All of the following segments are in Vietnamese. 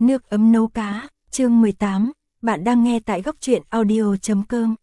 Nước ấm nấu cá, chương 18, bạn đang nghe tại góc truyện audio.com.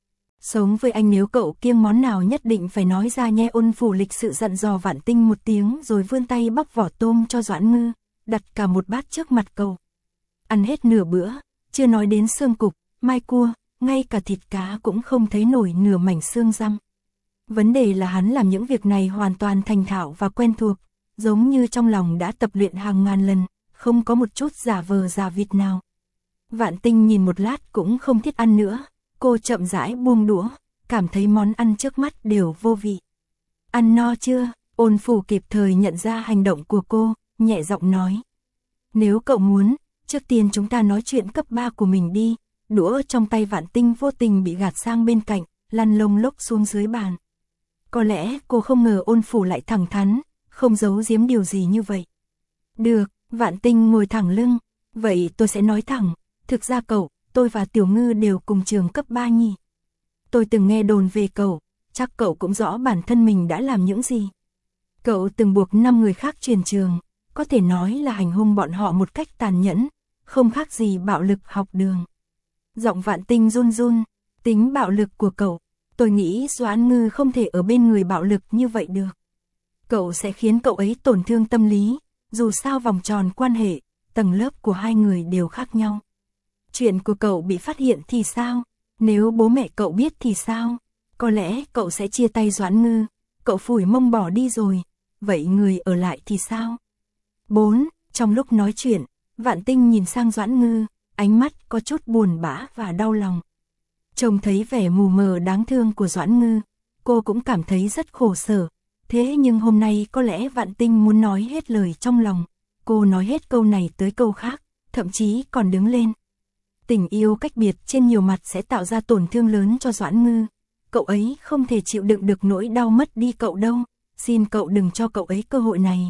Sống với anh nếu cậu kiêng món nào nhất định phải nói ra nhé. Ôn Phủ lịch sự dặn dò Vạn Tinh một tiếng rồi vươn tay bóc vỏ tôm cho Doãn Ngư, đặt cả một bát trước mặt cậu. Ăn hết nửa bữa, chưa nói đến xương cục, mai cua, ngay cả thịt cá cũng không thấy nổi nửa mảnh xương răm. Vấn đề là hắn làm những việc này hoàn toàn thành thạo và quen thuộc, giống như trong lòng đã tập luyện hàng ngàn lần, không có một chút giả vờ giả vịt nào. Vạn Tinh nhìn một lát cũng không thiết ăn nữa, cô chậm rãi buông đũa, cảm thấy món ăn trước mắt đều vô vị. Ăn no chưa? Ôn Phủ kịp thời nhận ra hành động của cô, nhẹ giọng nói. Nếu cậu muốn, trước tiên chúng ta nói chuyện cấp 3 của mình đi. Đũa trong tay Vạn Tinh vô tình bị gạt sang bên cạnh, lăn lông lốc xuống dưới bàn. Có lẽ cô không ngờ Ôn Phủ lại thẳng thắn, không giấu giếm điều gì như vậy. Được, Vạn Tinh ngồi thẳng lưng. Vậy tôi sẽ nói thẳng, thực ra tôi và Tiểu Ngư đều cùng trường cấp 3 nhỉ. Tôi từng nghe đồn về cậu, chắc cậu cũng rõ bản thân mình đã làm những gì. Cậu từng buộc 5 người khác chuyển trường, có thể nói là hành hung bọn họ một cách tàn nhẫn, không khác gì bạo lực học đường. Giọng Vạn Tinh run run, tính bạo lực của cậu, tôi nghĩ Doãn Ngư không thể ở bên người bạo lực như vậy được. Cậu sẽ khiến cậu ấy tổn thương tâm lý, dù sao vòng tròn quan hệ, tầng lớp của hai người đều khác nhau. Chuyện của cậu bị phát hiện thì sao? Nếu bố mẹ cậu biết thì sao? Có lẽ cậu sẽ chia tay Doãn Ngư, cậu phủi mông bỏ đi rồi, vậy người ở lại thì sao? 4. Trong lúc nói chuyện, Vạn Tinh nhìn sang Doãn Ngư, ánh mắt có chút buồn bã và đau lòng. Trông thấy vẻ mù mờ đáng thương của Doãn Ngư, cô cũng cảm thấy rất khổ sở. Thế nhưng hôm nay có lẽ Vạn Tinh muốn nói hết lời trong lòng. Cô nói hết câu này tới câu khác, thậm chí còn đứng lên. Tình yêu cách biệt trên nhiều mặt sẽ tạo ra tổn thương lớn cho Doãn Ngư. Cậu ấy không thể chịu đựng được nỗi đau mất đi cậu đâu. Xin cậu đừng cho cậu ấy cơ hội này.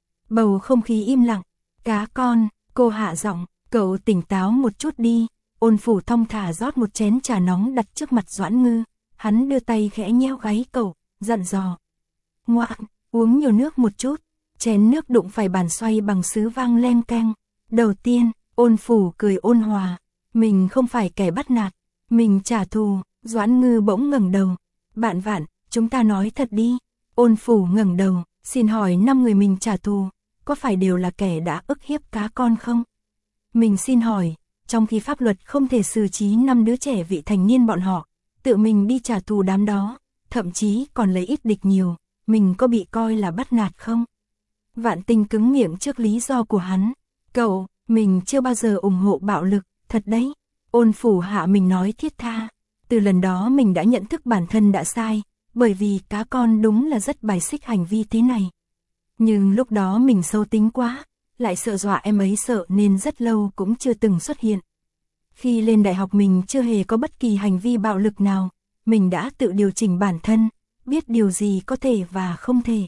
Bầu không khí im lặng. Cá con, cô hạ giọng, cậu tỉnh táo một chút đi. Ôn Phủ thong thả rót một chén trà nóng đặt trước mặt Doãn Ngư. Hắn đưa tay khẽ nheo gáy cậu, dặn dò. Ngoan, uống nhiều nước một chút. Chén nước đụng phải bàn xoay bằng sứ vang len keng. Đầu tiên, Ôn Phủ cười ôn hòa. Mình không phải kẻ bắt nạt, mình trả thù. Doãn Ngư bỗng ngẩng đầu. Bạn Vạn, chúng ta nói thật đi. Ôn Phủ ngẩng đầu, xin hỏi 5 người mình trả thù, có phải đều là kẻ đã ức hiếp cá con không? Mình xin hỏi, trong khi pháp luật không thể xử trí 5 đứa trẻ vị thành niên bọn họ, tự mình đi trả thù đám đó, thậm chí còn lấy ít địch nhiều, mình có bị coi là bắt nạt không? Vạn Tinh cứng miệng trước lý do của hắn. Cậu, mình chưa bao giờ ủng hộ bạo lực, thật đấy. Ôn Phủ hạ mình nói thiết tha. Từ lần đó mình đã nhận thức bản thân đã sai, bởi vì cá con đúng là rất bài xích hành vi thế này. Nhưng lúc đó mình sâu tính quá, lại sợ dọa em ấy sợ nên rất lâu cũng chưa từng xuất hiện. Khi lên đại học mình chưa hề có bất kỳ hành vi bạo lực nào, mình đã tự điều chỉnh bản thân, biết điều gì có thể và không thể.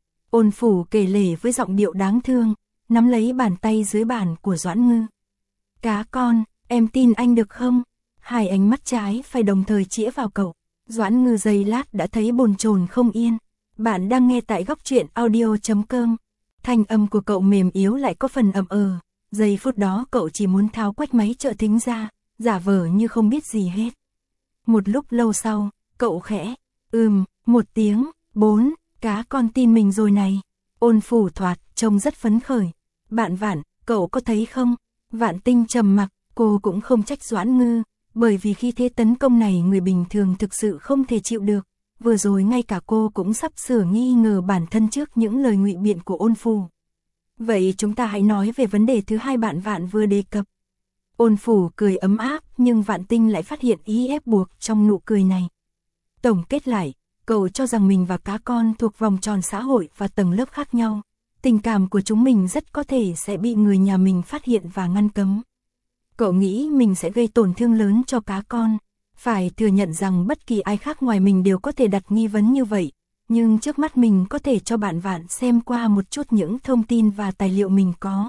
Ôn Phủ kể lể với giọng điệu đáng thương, nắm lấy bàn tay dưới bàn của Doãn Ngư. Cá con, em tin anh được không? Hai ánh mắt trái phải đồng thời chĩa vào cậu. Doãn Ngư giây lát đã thấy bồn chồn không yên. Bạn đang nghe tại góc truyện audio.com. Thanh âm của cậu mềm yếu lại có phần ậm giây phút đó cậu chỉ muốn tháo quách máy trợ thính ra, giả vờ như không biết gì hết. Một lúc lâu sau, cậu khẽ, một tiếng. 4. Cá con tin mình rồi này. Ôn Phủ thoạt, trông rất phấn khởi. Bạn Vạn, cậu có thấy không? Vạn Tinh trầm mặc, cô cũng không trách Doãn Ngư, bởi vì khi thế tấn công này người bình thường thực sự không thể chịu được. Vừa rồi ngay cả cô cũng sắp sửa nghi ngờ bản thân trước những lời ngụy biện của Ôn Phủ. Vậy chúng ta hãy nói về vấn đề thứ hai bạn Vạn vừa đề cập. Ôn Phủ cười ấm áp nhưng Vạn Tinh lại phát hiện ý ép buộc trong nụ cười này. Tổng kết lại, cậu cho rằng mình và cá con thuộc vòng tròn xã hội và tầng lớp khác nhau. Tình cảm của chúng mình rất có thể sẽ bị người nhà mình phát hiện và ngăn cấm. Cậu nghĩ mình sẽ gây tổn thương lớn cho cá con. Phải thừa nhận rằng bất kỳ ai khác ngoài mình đều có thể đặt nghi vấn như vậy. Nhưng trước mắt mình có thể cho bạn Vạn xem qua một chút những thông tin và tài liệu mình có.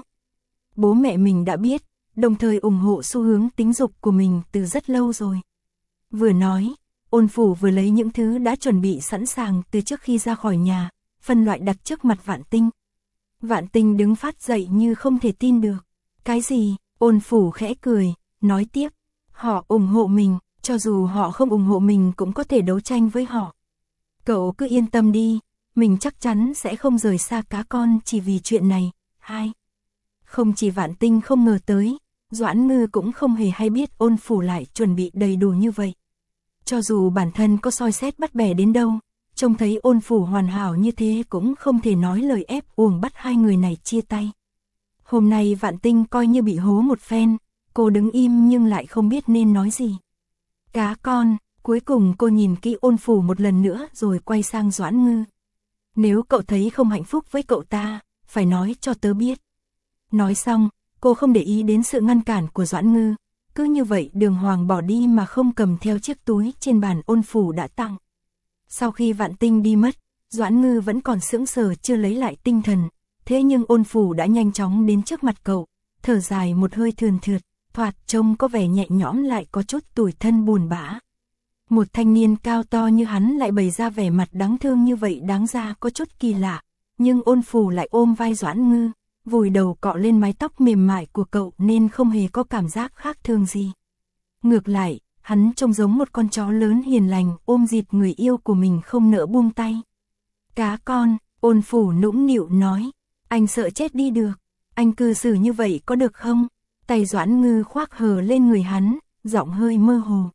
Bố mẹ mình đã biết, đồng thời ủng hộ xu hướng tính dục của mình từ rất lâu rồi. Vừa nói, Ôn Phủ vừa lấy những thứ đã chuẩn bị sẵn sàng từ trước khi ra khỏi nhà, phân loại đặt trước mặt Vạn Tinh. Vạn Tinh đứng phát dậy như không thể tin được. Cái gì? Ôn Phủ khẽ cười, nói tiếp. Họ ủng hộ mình, cho dù họ không ủng hộ mình cũng có thể đấu tranh với họ. Cậu cứ yên tâm đi, mình chắc chắn sẽ không rời xa cá con chỉ vì chuyện này. 2. Không chỉ Vạn Tinh không ngờ tới, Doãn Ngư cũng không hề hay biết Ôn Phủ lại chuẩn bị đầy đủ như vậy. Cho dù bản thân có soi xét bắt bẻ đến đâu, trông thấy Ôn Phủ hoàn hảo như thế cũng không thể nói lời ép uổng bắt hai người này chia tay. Hôm nay Vạn Tinh coi như bị hố một phen, cô đứng im nhưng lại không biết nên nói gì. Cá con, cuối cùng cô nhìn kỹ Ôn Phủ một lần nữa rồi quay sang Doãn Ngư. Nếu cậu thấy không hạnh phúc với cậu ta, phải nói cho tớ biết. Nói xong, cô không để ý đến sự ngăn cản của Doãn Ngư, cứ như vậy đường hoàng bỏ đi mà không cầm theo chiếc túi trên bàn Ôn Phủ đã tặng. Sau khi Vạn Tinh đi mất, Doãn Ngư vẫn còn sững sờ chưa lấy lại tinh thần, thế nhưng Ôn Phủ đã nhanh chóng đến trước mặt cậu, thở dài một hơi thườn thượt, thoạt trông có vẻ nhẹ nhõm lại có chút tủi thân buồn bã. Một thanh niên cao to như hắn lại bày ra vẻ mặt đáng thương như vậy đáng ra có chút kỳ lạ, nhưng Ôn Phủ lại ôm vai Doãn Ngư, vùi đầu cọ lên mái tóc mềm mại của cậu nên không hề có cảm giác khác thường gì. Ngược lại, hắn trông giống một con chó lớn hiền lành ôm dịt người yêu của mình không nỡ buông tay. Cá con, Ôn Phủ nũng nịu nói, anh sợ chết đi được, anh cư xử như vậy có được không? Tay Doãn Ngư khoác hờ lên người hắn, giọng hơi mơ hồ.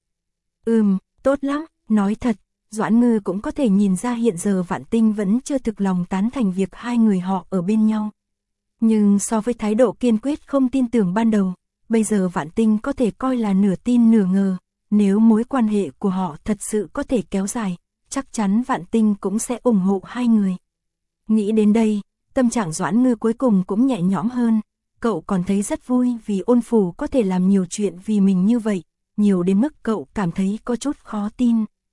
Tốt lắm, nói thật, Doãn Ngư cũng có thể nhìn ra hiện giờ Vạn Tinh vẫn chưa thực lòng tán thành việc hai người họ ở bên nhau. Nhưng so với thái độ kiên quyết không tin tưởng ban đầu, bây giờ Vạn Tinh có thể coi là nửa tin nửa ngờ, nếu mối quan hệ của họ thật sự có thể kéo dài, chắc chắn Vạn Tinh cũng sẽ ủng hộ hai người. Nghĩ đến đây, tâm trạng Doãn Ngư cuối cùng cũng nhẹ nhõm hơn, cậu còn thấy rất vui vì Ôn Phủ có thể làm nhiều chuyện vì mình như vậy, nhiều đến mức cậu cảm thấy có chút khó tin.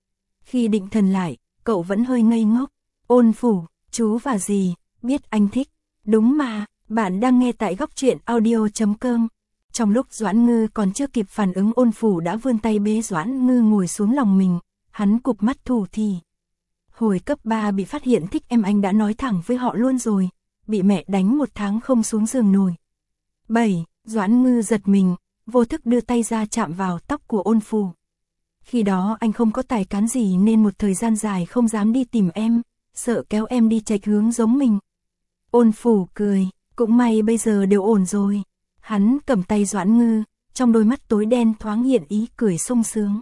Khi định thần lại, cậu vẫn hơi ngây ngốc. Ôn Phủ, chú và dì, biết anh thích. Đúng mà, bạn đang nghe tại góc truyện audio.com. Trong lúc Doãn Ngư còn chưa kịp phản ứng, Ôn Phủ đã vươn tay bế Doãn Ngư ngồi xuống lòng mình, hắn cụp mắt thủ thỉ. Hồi cấp 3 bị phát hiện thích em anh đã nói thẳng với họ luôn rồi, bị mẹ đánh 1 tháng không xuống giường nổi. 7. Doãn Ngư giật mình, vô thức đưa tay ra chạm vào tóc của Ôn Phủ. Khi đó anh không có tài cán gì nên một thời gian dài không dám đi tìm em, sợ kéo em đi chệch hướng giống mình. Ôn Phủ cười, cũng may bây giờ đều ổn rồi. Hắn cầm tay Doãn Ngư, trong đôi mắt tối đen thoáng hiện ý cười sung sướng.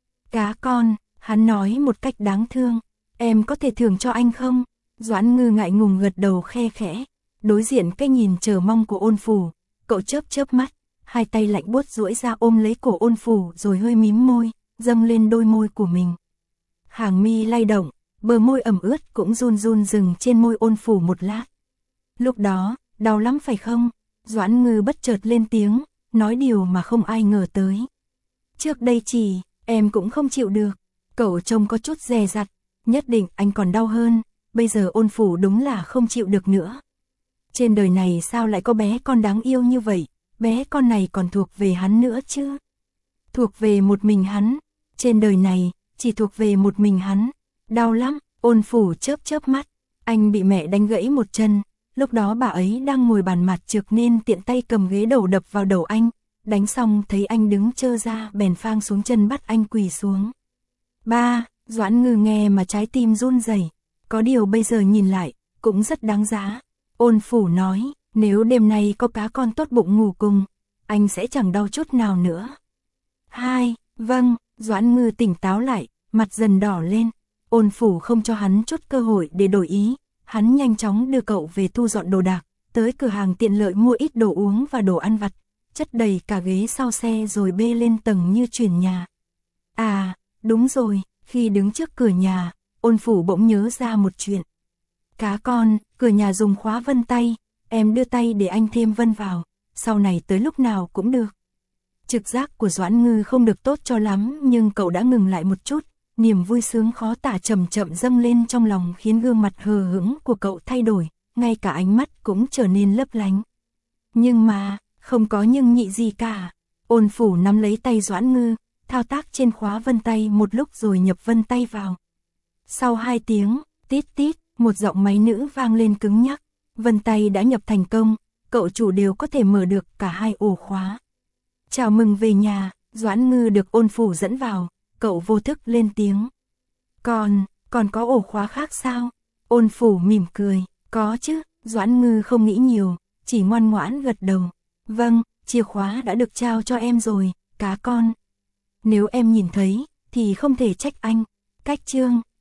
Cá con, hắn nói một cách đáng thương, em có thể thưởng cho anh không? Doãn Ngư ngại ngùng gật đầu khe khẽ, đối diện cái nhìn chờ mong của Ôn Phủ, cậu chớp mắt, hai tay lạnh buốt duỗi ra ôm lấy cổ Ôn Phủ rồi hơi mím môi, dâng lên đôi môi của mình. Hàng mi lay động, bờ môi ẩm ướt cũng run run dừng trên môi Ôn Phủ một lát. Lúc đó, đau lắm phải không? Doãn Ngư bất chợt lên tiếng, nói điều mà không ai ngờ tới. Trước đây em cũng không chịu được. Cậu trông có chút dè dặt, nhất định anh còn đau hơn, bây giờ Ôn Phủ đúng là không chịu được nữa. Trên đời này sao lại có bé con đáng yêu như vậy, bé con này còn thuộc về hắn nữa chứ? Thuộc về một mình hắn, trên đời này, chỉ thuộc về một mình hắn. Đau lắm, Ôn Phủ chớp mắt, anh bị mẹ đánh gãy một chân, lúc đó bà ấy đang ngồi bàn mặt trược nên tiện tay cầm ghế đầu đập vào đầu anh, đánh xong thấy anh đứng trơ ra bèn phang xuống chân bắt anh quỳ xuống. Ba, Doãn Ngư nghe mà trái tim run rẩy, có điều bây giờ nhìn lại, cũng rất đáng giá. Ôn Phủ nói, nếu đêm nay có cá con tốt bụng ngủ cùng, anh sẽ chẳng đau chút nào nữa. 2. Vâng, Doãn Ngư tỉnh táo lại, mặt dần đỏ lên. Ôn Phủ không cho hắn chút cơ hội để đổi ý, hắn nhanh chóng đưa cậu về thu dọn đồ đạc, tới cửa hàng tiện lợi mua ít đồ uống và đồ ăn vặt, chất đầy cả ghế sau xe rồi bê lên tầng như chuyển nhà. À, đúng rồi, khi đứng trước cửa nhà, Ôn Phủ bỗng nhớ ra một chuyện. Cá con, cửa nhà dùng khóa vân tay, em đưa tay để anh thêm vân vào, sau này tới lúc nào cũng được. Trực giác của Doãn Ngư không được tốt cho lắm nhưng cậu đã ngừng lại một chút, niềm vui sướng khó tả chậm chậm dâng lên trong lòng khiến gương mặt hờ hững của cậu thay đổi, ngay cả ánh mắt cũng trở nên lấp lánh. Nhưng mà, không có nhưng nhị gì cả. Ôn Phủ nắm lấy tay Doãn Ngư, thao tác trên khóa vân tay một lúc rồi nhập vân tay vào. Sau 2 tiếng, tít tít, một giọng máy nữ vang lên cứng nhắc, vân tay đã nhập thành công, cậu chủ đều có thể mở được cả 2 ổ khóa. Chào mừng về nhà, Doãn Ngư được Ôn Phủ dẫn vào, cậu vô thức lên tiếng. Còn có ổ khóa khác sao? Ôn Phủ mỉm cười, có chứ, Doãn Ngư không nghĩ nhiều, chỉ ngoan ngoãn gật đầu. Vâng, chìa khóa đã được trao cho em rồi, cá con. Nếu em nhìn thấy, thì không thể trách anh. Cách chương